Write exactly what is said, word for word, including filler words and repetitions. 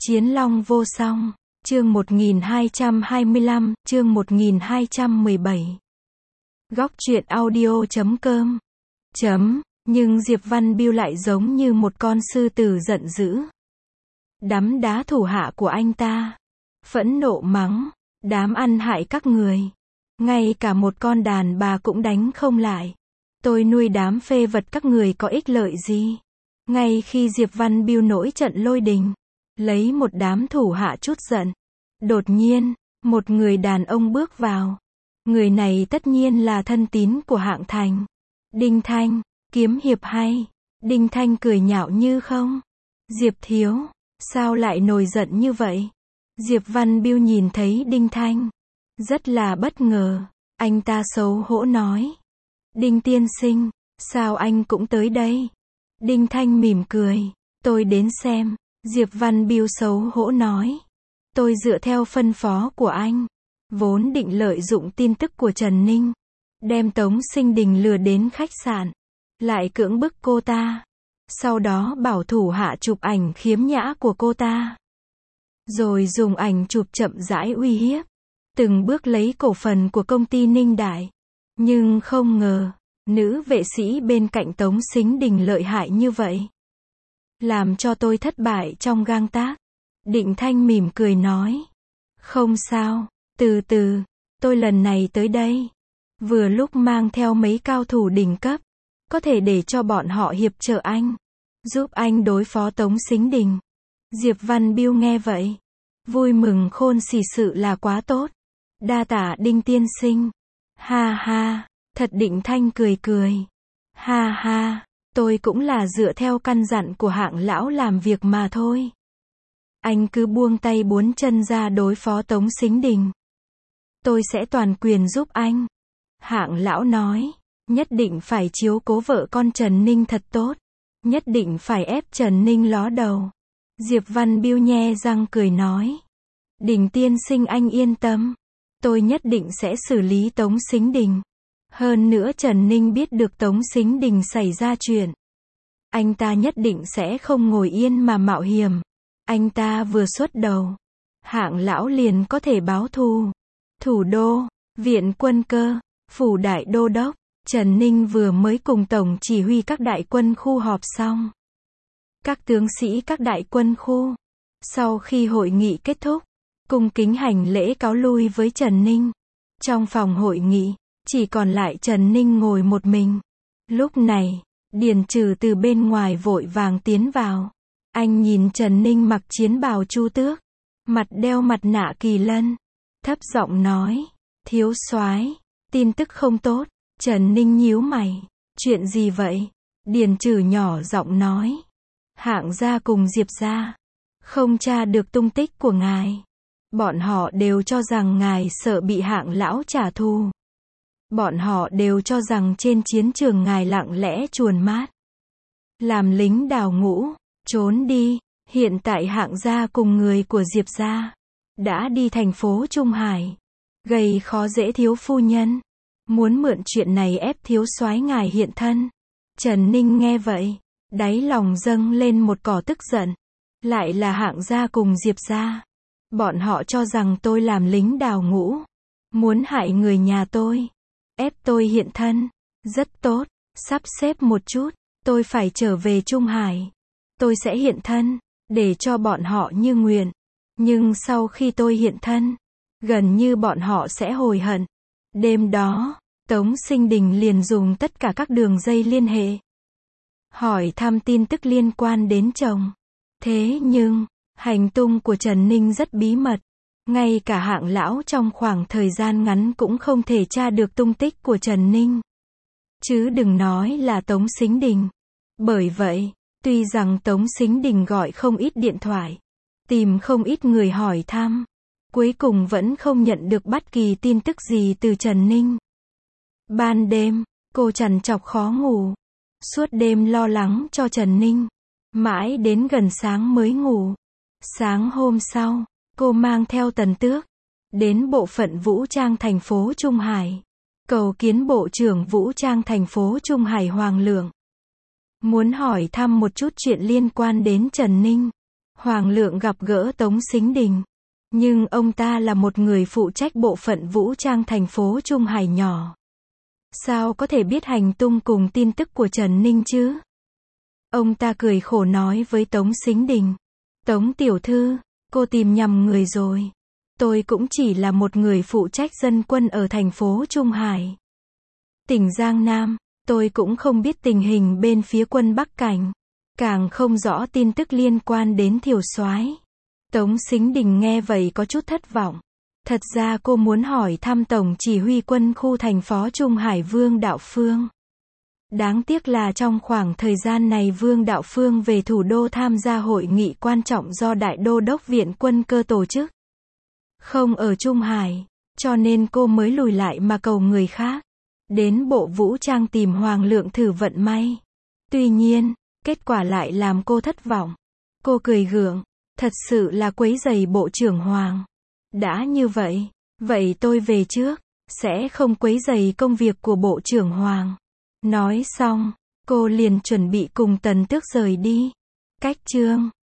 Chiến Long vô song, chương một nghìn hai trăm hai mươi lăm, chương một nghìn hai trăm mười bảy. Góc truyện audio chấm com. Chấm, nhưng Diệp Văn Biêu lại giống như một con sư tử giận dữ. Đắm đá thủ hạ của anh ta. Phẫn nộ mắng, đám ăn hại các người. Ngay cả một con đàn bà cũng đánh không lại. Tôi nuôi đám phê vật các người có ích lợi gì? Ngay khi Diệp Văn Biêu nổi trận lôi đình, lấy một đám thủ hạ chút giận. Đột nhiên, một người đàn ông bước vào. Người này tất nhiên là thân tín của Hạng Thành. Đinh Thanh, kiếm hiệp hay. Đinh Thanh cười nhạo như không. Diệp thiếu, sao lại nổi giận như vậy? Diệp Văn Biêu nhìn thấy Đinh Thanh, rất là bất ngờ. Anh ta xấu hổ nói. Đinh tiên sinh, sao anh cũng tới đây? Đinh Thanh mỉm cười. Tôi đến xem. Diệp Văn Biêu xấu hổ nói. Tôi dựa theo phân phó của anh, vốn định lợi dụng tin tức của Trần Ninh, đem Tống Sinh Đình lừa đến khách sạn, lại cưỡng bức cô ta, sau đó bảo thủ hạ chụp ảnh khiếm nhã của cô ta, rồi dùng ảnh chụp chậm rãi uy hiếp, từng bước lấy cổ phần của công ty Ninh Đại. Nhưng không ngờ, nữ vệ sĩ bên cạnh Tống Sinh Đình lợi hại như vậy, làm cho tôi thất bại trong gang tác. Đinh Thanh mỉm cười nói. Không sao, từ từ, tôi lần này tới đây, vừa lúc mang theo mấy cao thủ đỉnh cấp, có thể để cho bọn họ hiệp trợ anh, giúp anh đối phó Tống Sinh Đình. Diệp Văn Biêu nghe vậy, vui mừng khôn xỉ, sự là quá tốt. Đa tạ Đinh tiên sinh. Ha ha, thật. Đinh Thanh cười cười. Ha ha, tôi cũng là dựa theo căn dặn của Hạng lão làm việc mà thôi. Anh cứ buông tay buông chân ra đối phó Tống Sinh Đình, tôi sẽ toàn quyền giúp anh. Hạng lão nói, nhất định phải chiếu cố vợ con Trần Ninh thật tốt, nhất định phải ép Trần Ninh ló đầu. Diệp Văn Biêu nhe răng cười nói. Đinh tiên sinh anh yên tâm, tôi nhất định sẽ xử lý Tống Sinh Đình. Hơn nữa Trần Ninh biết được Tống Sinh Đình xảy ra chuyện, anh ta nhất định sẽ không ngồi yên mà mạo hiểm. Anh ta vừa xuất đầu, Hạng lão liền có thể báo thù. Thủ đô, viện quân cơ, phủ đại đô đốc, Trần Ninh vừa mới cùng tổng chỉ huy các đại quân khu họp xong. Các tướng sĩ các đại quân khu, sau khi hội nghị kết thúc, cung kính hành lễ cáo lui với Trần Ninh. Trong phòng hội nghị, chỉ còn lại Trần Ninh ngồi một mình. Lúc này, Điền Trừ từ bên ngoài vội vàng tiến vào. Anh nhìn Trần Ninh mặc chiến bào Chu Tước, mặt đeo mặt nạ kỳ lân, thấp giọng nói. Thiếu soái, tin tức không tốt. Trần Ninh nhíu mày. Chuyện gì vậy? Điền Trừ nhỏ giọng nói. Hạng gia cùng Diệp gia không tra được tung tích của ngài. Bọn họ đều cho rằng ngài sợ bị Hạng lão trả thù. Bọn họ đều cho rằng trên chiến trường ngài lặng lẽ chuồn mát, làm lính đào ngũ, trốn đi. Hiện tại Hạng gia cùng người của Diệp gia đã đi thành phố Trung Hải, gây khó dễ thiếu phu nhân, muốn mượn chuyện này ép thiếu soái ngài hiện thân. Trần Ninh nghe vậy, đáy lòng dâng lên một cỏ tức giận. Lại là Hạng gia cùng Diệp gia. Bọn họ cho rằng tôi làm lính đào ngũ, muốn hại người nhà tôi, ép tôi hiện thân. Rất tốt, sắp xếp một chút, tôi phải trở về Trung Hải. Tôi sẽ hiện thân, để cho bọn họ như nguyện. Nhưng sau khi tôi hiện thân, gần như bọn họ sẽ hối hận. Đêm đó, Tống Sinh Đình liền dùng tất cả các đường dây liên hệ, hỏi thăm tin tức liên quan đến chồng. Thế nhưng, hành tung của Trần Ninh rất bí mật. Ngay cả Hạng lão trong khoảng thời gian ngắn cũng không thể tra được tung tích của Trần Ninh. Chứ đừng nói là Tống Sinh Đình. Bởi vậy, tuy rằng Tống Sinh Đình gọi không ít điện thoại, tìm không ít người hỏi thăm, cuối cùng vẫn không nhận được bất kỳ tin tức gì từ Trần Ninh. Ban đêm, cô trằn trọc khó ngủ, suốt đêm lo lắng cho Trần Ninh, mãi đến gần sáng mới ngủ. Sáng hôm sau, cô mang theo Tần Tước đến bộ phận vũ trang thành phố Trung Hải, cầu kiến bộ trưởng vũ trang thành phố Trung Hải Hoàng Lượng, muốn hỏi thăm một chút chuyện liên quan đến Trần Ninh. Hoàng lượng gặp gỡ Tống Sính Đình. Nhưng ông ta là một người phụ trách bộ phận vũ trang thành phố Trung Hải nhỏ. Sao có thể biết hành tung cùng tin tức của Trần Ninh chứ? Ông ta cười khổ nói với Tống Sính Đình. Tống tiểu thư, cô tìm nhầm người rồi. Tôi cũng chỉ là một người phụ trách dân quân ở thành phố Trung Hải, tỉnh Giang Nam. Tôi cũng không biết tình hình bên phía quân Bắc Cảnh, càng không rõ tin tức liên quan đến Thiểu Soái. Tống Sính Đình nghe vậy có chút thất vọng. Thật ra cô muốn hỏi thăm Tổng chỉ huy quân khu thành phó Trung Hải Vương Đạo Phương. Đáng tiếc là trong khoảng thời gian này Vương Đạo Phương về thủ đô tham gia hội nghị quan trọng do Đại Đô đốc Viện Quân cơ tổ chức. Không ở Trung Hải, cho nên cô mới lùi lại mà cầu người khác. Đến bộ vũ trang tìm Hoàng lượng thử vận may. Tuy nhiên, kết quả lại làm cô thất vọng. Cô cười gượng, thật sự là quấy rầy bộ trưởng Hoàng. Đã như vậy, vậy tôi về trước, sẽ không quấy rầy công việc của bộ trưởng Hoàng. Nói xong, cô liền chuẩn bị cùng Tần Tước rời đi. Cách chương